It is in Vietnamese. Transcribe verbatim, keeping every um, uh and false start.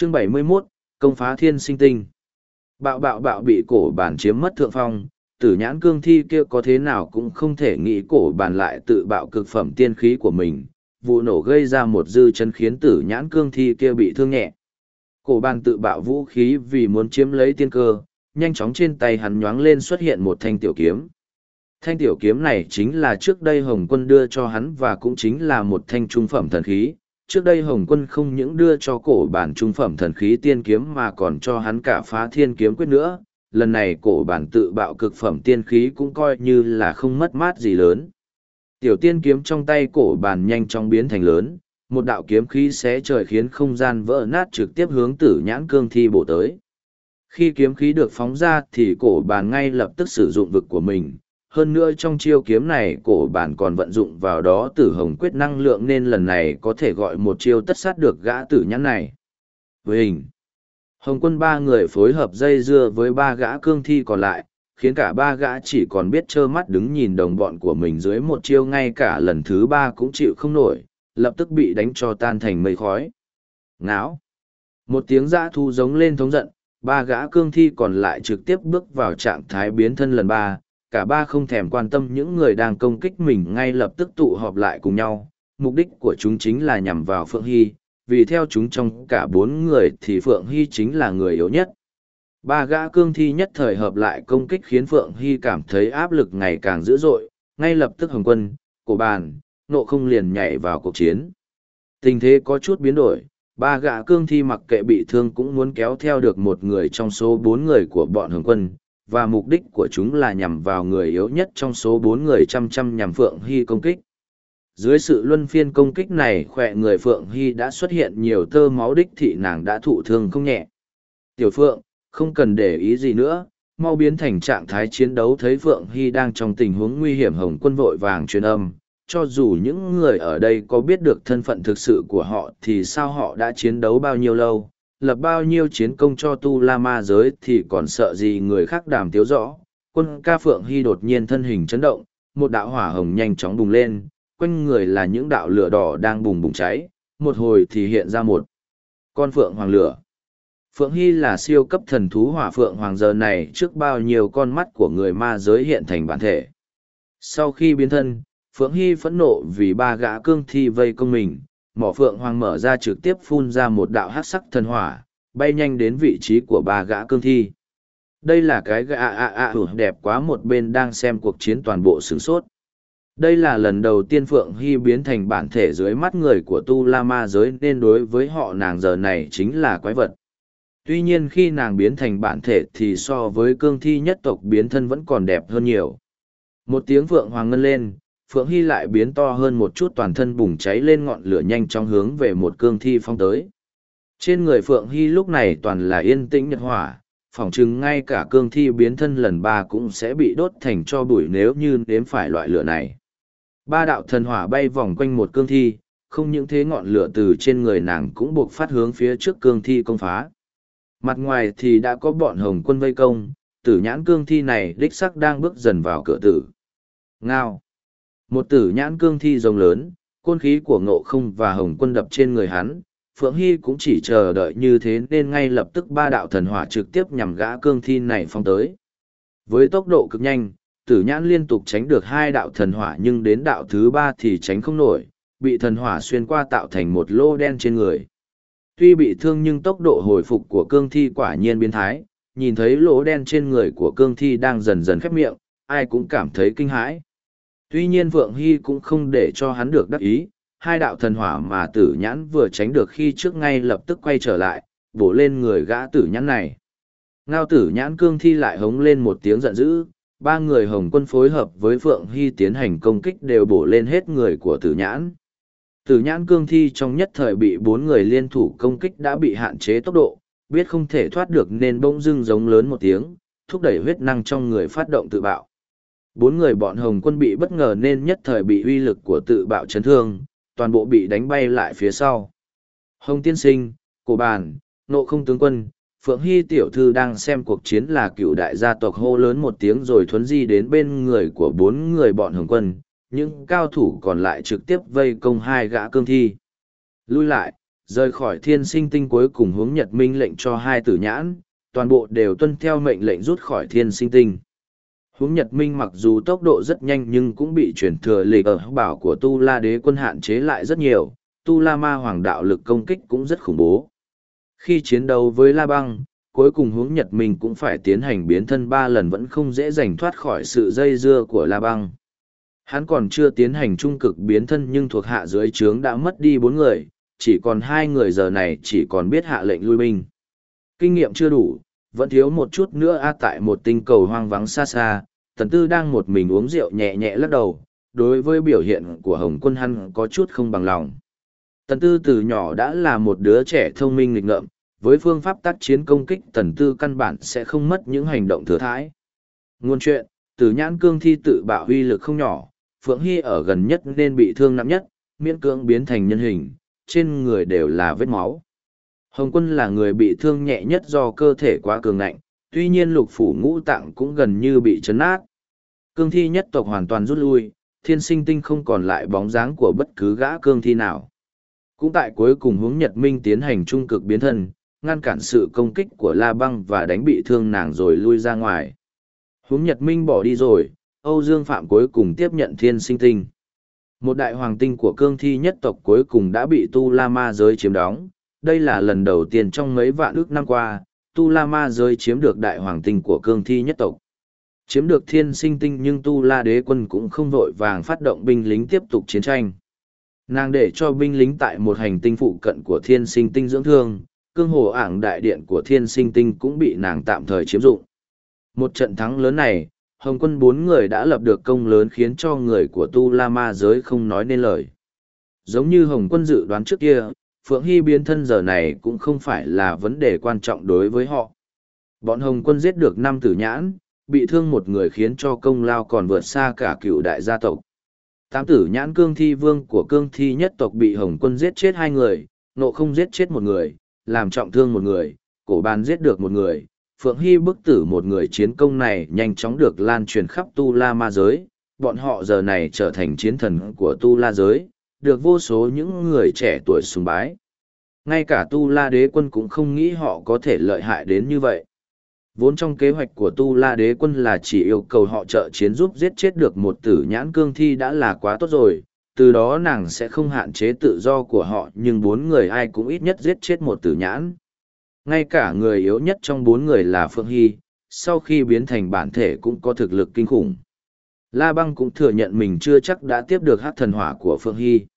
Chương bảy mươi mốt, công phá thiên sinh tinh. Bạo bạo bạo bị cổ bản chiếm mất thượng phong, tử nhãn cương thi kia có thế nào cũng không thể nghĩ cổ bản lại tự bạo cực phẩm tiên khí của mình. Vụ nổ gây ra một dư chấn khiến tử nhãn cương thi kia bị thương nhẹ. Cổ bản tự bạo vũ khí vì muốn chiếm lấy tiên cơ, nhanh chóng trên tay hắn nhoáng lên xuất hiện một thanh tiểu kiếm. Thanh tiểu kiếm này chính là trước đây Hồng Quân đưa cho hắn và cũng chính là một thanh trung phẩm thần khí. Trước đây Hồng Quân không những đưa cho cổ bản trung phẩm thần khí tiên kiếm mà còn cho hắn cả phá thiên kiếm quyết nữa. Lần này cổ bản tự bạo cực phẩm tiên khí cũng coi như là không mất mát gì lớn. Tiểu tiên kiếm trong tay cổ bản nhanh chóng biến thành lớn, một đạo kiếm khí xé trời khiến không gian vỡ nát trực tiếp hướng tử nhãn cương thi bổ tới. Khi kiếm khí được phóng ra thì cổ bản ngay lập tức sử dụng vực của mình. Hơn nữa trong chiêu kiếm này cổ bản còn vận dụng vào đó tử hồng quyết năng lượng nên lần này có thể gọi một chiêu tất sát được gã tử nhãn này. Với hình, Hồng Quân ba người phối hợp dây dưa với ba gã cương thi còn lại, khiến cả ba gã chỉ còn biết trơ mắt đứng nhìn đồng bọn của mình dưới một chiêu, ngay cả lần thứ ba cũng chịu không nổi, lập tức bị đánh cho tan thành mây khói. Ngáo! Một tiếng dã thu giống lên thống giận, ba gã cương thi còn lại trực tiếp bước vào trạng thái biến thân lần ba. Cả ba không thèm quan tâm những người đang công kích mình, ngay lập tức tụ họp lại cùng nhau. Mục đích của chúng chính là nhằm vào Phượng Hy, vì theo chúng trong cả bốn người thì Phượng Hy chính là người yếu nhất. Ba gã cương thi nhất thời hợp lại công kích khiến Phượng Hy cảm thấy áp lực ngày càng dữ dội, ngay lập tức Hồng Quân, Cổ Bàn, Nộ Không liền nhảy vào cuộc chiến. Tình thế có chút biến đổi, ba gã cương thi mặc kệ bị thương cũng muốn kéo theo được một người trong số bốn người của bọn Hồng Quân. Và mục đích của chúng là nhằm vào người yếu nhất trong số bốn người chăm chăm nhằm Phượng Hy công kích. Dưới sự luân phiên công kích này, khỏe người Phượng Hy đã xuất hiện nhiều tơ máu, đích thị nàng đã thụ thương không nhẹ. Tiểu Phượng, không cần để ý gì nữa, mau biến thành trạng thái chiến đấu. Thấy Phượng Hy đang trong tình huống nguy hiểm, Hồng Quân vội vàng truyền âm. Cho dù những người ở đây có biết được thân phận thực sự của họ thì sao họ đã chiến đấu bao nhiêu lâu, lập bao nhiêu chiến công cho tu la ma giới thì còn sợ gì người khác đàm tiếu rõ. Quân ca Phượng Hy đột nhiên thân hình chấn động, một đạo hỏa hồng nhanh chóng bùng lên, quanh người là những đạo lửa đỏ đang bùng bùng cháy, một hồi thì hiện ra một con phượng hoàng lửa. Phượng Hy là siêu cấp thần thú hỏa phượng hoàng, giờ này trước bao nhiêu con mắt của người ma giới hiện thành bản thể. Sau khi biến thân, Phượng Hy phẫn nộ vì ba gã cương thi vây công mình. Mỏ phượng hoàng mở ra trực tiếp phun ra một đạo hắc sắc thần hỏa, bay nhanh đến vị trí của ba gã cương thi. Đây là cái gã a a a đẹp quá, một bên đang xem cuộc chiến toàn bộ sửng sốt. Đây là lần đầu tiên Phượng Hy biến thành bản thể dưới mắt người của tu la ma giới nên đối với họ nàng giờ này chính là quái vật. Tuy nhiên khi nàng biến thành bản thể thì so với cương thi nhất tộc biến thân vẫn còn đẹp hơn nhiều. Một tiếng Phượng hoàng ngân lên, Phượng Hy lại biến to hơn một chút, toàn thân bùng cháy lên ngọn lửa nhanh chóng hướng về một cương thi phong tới. Trên người Phượng Hy lúc này toàn là yên tĩnh nhật hỏa, phỏng chừng ngay cả cương thi biến thân lần ba cũng sẽ bị đốt thành tro bụi nếu như nếm phải loại lửa này. Ba đạo thần hỏa bay vòng quanh một cương thi, không những thế ngọn lửa từ trên người nàng cũng buộc phát hướng phía trước cương thi công phá. Mặt ngoài thì đã có bọn Hồng Quân vây công, tử nhãn cương thi này đích sắc đang bước dần vào cửa tử. Ngao! Một tử nhãn cương thi rồng lớn, côn khí của Ngộ Không và Hồng Quân đập trên người hắn, Phượng Hy cũng chỉ chờ đợi như thế nên ngay lập tức ba đạo thần hỏa trực tiếp nhằm gã cương thi này phong tới. Với tốc độ cực nhanh, tử nhãn liên tục tránh được hai đạo thần hỏa, nhưng đến đạo thứ ba thì tránh không nổi, bị thần hỏa xuyên qua tạo thành một lô đen trên người. Tuy bị thương nhưng tốc độ hồi phục của cương thi quả nhiên biến thái, nhìn thấy lỗ đen trên người của cương thi đang dần dần khép miệng, ai cũng cảm thấy kinh hãi. Tuy nhiên Phượng Hy cũng không để cho hắn được đắc ý, hai đạo thần hỏa mà tử nhãn vừa tránh được khi trước ngay lập tức quay trở lại, bổ lên người gã tử nhãn này. Ngao tử nhãn cương thi lại hống lên một tiếng giận dữ, ba người Hồng Quân phối hợp với Phượng Hy tiến hành công kích đều bổ lên hết người của tử nhãn. Tử nhãn cương thi trong nhất thời bị bốn người liên thủ công kích đã bị hạn chế tốc độ, biết không thể thoát được nên bỗng dưng giống lớn một tiếng, thúc đẩy huyết năng trong người phát động tự bạo. Bốn người bọn Hồng Quân bị bất ngờ nên nhất thời bị uy lực của tự bạo chấn thương, toàn bộ bị đánh bay lại phía sau. Hồng Tiên Sinh, Cổ Bàn, Nộ Không tướng quân, Phượng Hy tiểu thư đang xem cuộc chiến là cựu đại gia tộc hô lớn một tiếng rồi thuấn di đến bên người của bốn người bọn Hồng Quân, những cao thủ còn lại trực tiếp vây công hai gã cương thi. Lui lại, Rời khỏi thiên sinh tinh cuối cùng hướng Nhật Minh lệnh cho hai tử nhãn, toàn bộ đều tuân theo mệnh lệnh rút khỏi thiên sinh tinh. Hướng Nhật Minh mặc dù tốc độ rất nhanh nhưng cũng bị chuyển thừa lịch ở bảo của Tu La Đế quân hạn chế lại rất nhiều, Tu La Ma Hoàng đạo lực công kích cũng rất khủng bố. Khi chiến đấu với La Băng, cuối cùng hướng Nhật Minh cũng phải tiến hành biến thân ba lần vẫn không dễ giành thoát khỏi sự dây dưa của La Băng. Hắn còn chưa tiến hành trung cực biến thân nhưng thuộc hạ dưới trướng đã mất đi bốn người, chỉ còn hai người giờ này chỉ còn biết hạ lệnh lui binh. Kinh nghiệm chưa đủ, vẫn thiếu một chút nữa a tại một tinh cầu hoang vắng xa xa, Tần Tư đang một mình uống rượu nhẹ nhẹ lắc đầu, đối với biểu hiện của Hồng Quân hắn có chút không bằng lòng. Tần Tư từ nhỏ đã là một đứa trẻ thông minh nghịch ngợm, với phương pháp tác chiến công kích Tần Tư căn bản sẽ không mất những hành động thừa thãi. Ngôn chuyện, Tử Nhãn Cương Thi tự bạo uy lực không nhỏ, Phượng Hy ở gần nhất nên bị thương nặng nhất, miễn cưỡng biến thành nhân hình, trên người đều là vết máu. Hồng Quân là người bị thương nhẹ nhất do cơ thể quá cường ngạnh, tuy nhiên lục phủ ngũ tạng cũng gần như bị chấn nát. Cương thi nhất tộc hoàn toàn rút lui, thiên sinh tinh không còn lại bóng dáng của bất cứ gã cương thi nào. Cũng tại cuối cùng hướng Nhật Minh tiến hành trung cực biến thân, ngăn cản sự công kích của La Băng và đánh bị thương nàng rồi lui ra ngoài. Hướng Nhật Minh bỏ đi rồi, Âu Dương Phạm cuối cùng tiếp nhận thiên sinh tinh. Một đại hoàng tinh của cương thi nhất tộc cuối cùng đã bị Tu La Ma giới chiếm đóng. Đây là lần đầu tiên trong mấy vạn ước năm qua, Tu La Ma giới chiếm được đại hoàng tinh của cương thi nhất tộc. Chiếm được thiên sinh tinh nhưng Tu La đế quân cũng không vội vàng phát động binh lính tiếp tục chiến tranh. Nàng để cho binh lính tại một hành tinh phụ cận của thiên sinh tinh dưỡng thương, cương hồ ảng đại điện của thiên sinh tinh cũng bị nàng tạm thời chiếm dụng. Một trận thắng lớn này, Hồng Quân bốn người đã lập được công lớn khiến cho người của Tu La Ma giới không nói nên lời. Giống như Hồng Quân dự đoán trước kia, Phượng Hy biến thân giờ này cũng không phải là vấn đề quan trọng đối với họ. Bọn Hồng Quân giết được năm tử nhãn, bị thương một người khiến cho công lao còn vượt xa cả cựu đại gia tộc. Tám tử nhãn cương thi vương của cương thi nhất tộc bị Hồng Quân giết chết hai người, Nộ Không giết chết một người, làm trọng thương một người, Cổ Bàn giết được một người. Phượng Hy bức tử một người chiến công này nhanh chóng được lan truyền khắp Tu La Ma giới, bọn họ giờ này trở thành chiến thần của Tu La giới, được vô số những người trẻ tuổi sùng bái. Ngay cả Tu La đế quân cũng không nghĩ họ có thể lợi hại đến như vậy. Vốn trong kế hoạch của Tu La đế quân là chỉ yêu cầu họ trợ chiến giúp giết chết được một tử nhãn cương thi đã là quá tốt rồi, từ đó nàng sẽ không hạn chế tự do của họ nhưng bốn người ai cũng ít nhất giết chết một tử nhãn. Ngay cả người yếu nhất trong bốn người là Phượng Hy, sau khi biến thành bản thể cũng có thực lực kinh khủng. La Băng cũng thừa nhận mình chưa chắc đã tiếp được hắc thần hỏa của Phượng Hy.